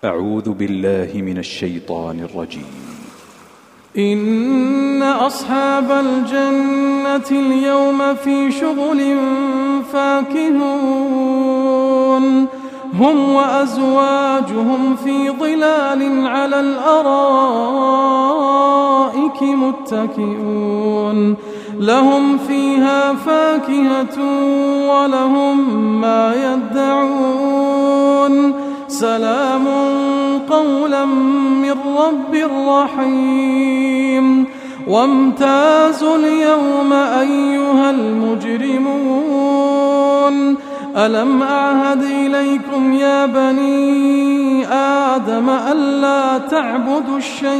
أعوذ بالله من الشيطان الرجيم. إن أصحاب الجنة اليوم في شغل فاكهون هم وأزواجهم في ظلال على الأرائك متكئون لهم فيها فاكهة ولهم ما يدعون سلام قولا من رب رحيم وامتازوا اليوم أيها المجرمون ألم أعهد إليكم يا بني آدم ألا تعبدوا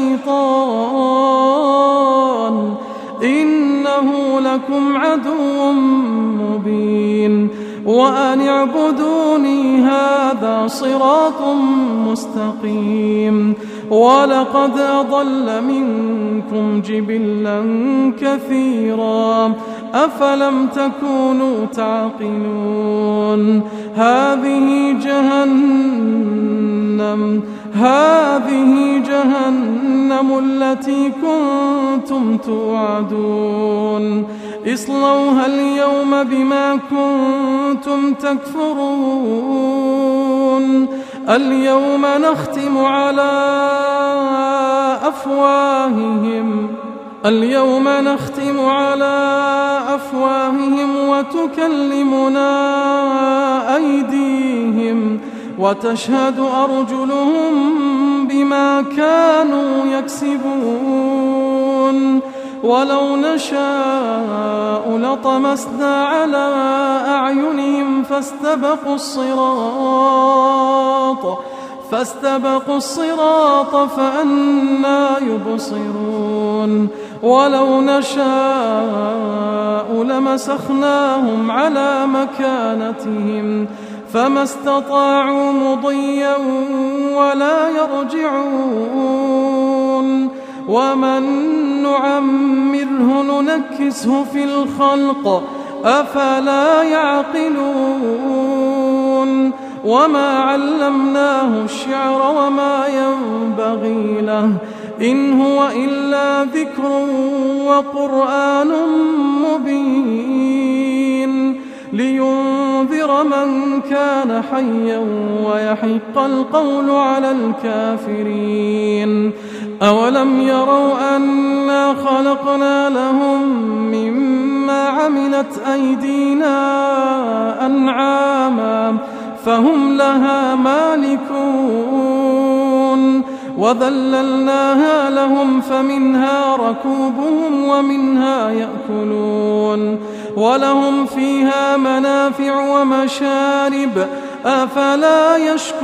الشيطان إنه لكم عدو مبين وأن اعبدوني هذا صراط مستقيم ولقد أضل منكم جبلا كثيرا أفلم تكونوا تعقلون هذه جهنم التي كنتم توعدون اصلوها اليوم بما كنتم تكفرون اليوم نختم على أفواههم وتكلمنا أيديهم وتشهد أرجلهم بما كانوا يكسبون ولو نشاء لطمسنا على أعينهم فاستبقوا الصراط فأنى يبصرون ولو نشاء لمسخناهم على مكانتهم فما استطاعوا مضيا ولا يرجعون ومن نعمره ننكسه في الخلق أفلا يعقلون وما علمناه الشعر وما ينبغي له إن هو إلا ذكر وقرآن مبين لينذر من كان حيا ويحق القول على الكافرين أولم يروا أنا خلقنا لهم مما عملت أيدينا أنعاما فهم لها مالكون وذللناها لهم فمنها ركوبهم ومنها يأكلون ولهم فيها منافع ومشارب أفلا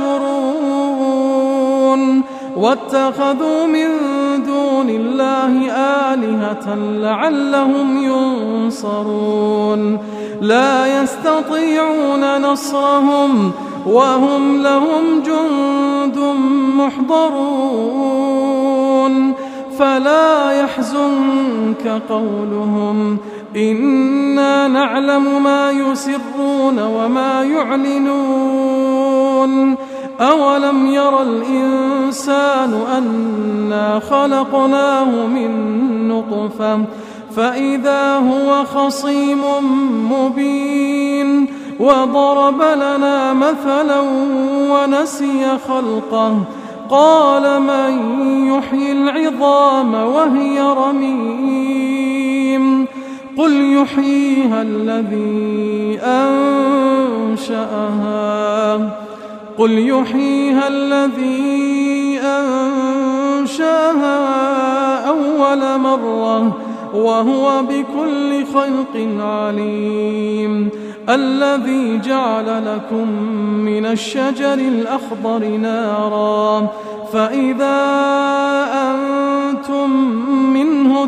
يشكرون واتخذوا من دون الله آلهة لعلهم ينصرون لا يستطيعون نصرهم وهم لهم جند محضرون فلا يحزنك قولهم إنا نعلم ما يسرون وما يعلنون أولم ير الإنسان أنا خلقناه من نطفة فإذا هو خصيم مبين وضرب لنا مثلا ونسي خلقه قال من يحيي العظام وهي رميم قل يحييها الذي أنشأها أول مرة وهو بكل خلق عليم الذي جعل لكم من الشجر الأخضر نارا فإذا أنتم منه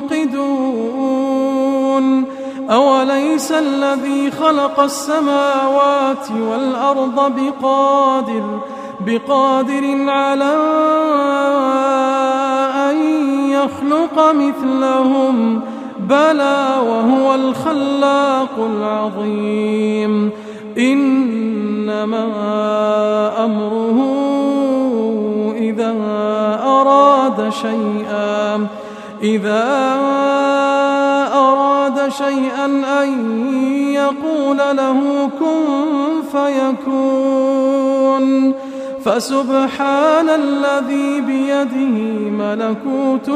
توقدون أوليس الذي خلق السماوات والأرض بقادر على أن يخلق مثلهم بلى وهو الخلاق العظيم إنما أمره أراد شيئا أن يقول له كن فيكون فسبحان الذي بيده ملكوت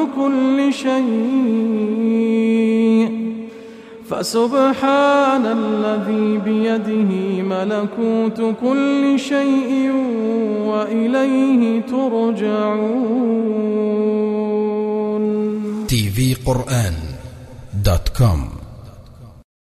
كل شيء وإليه ترجعون. tvquran.com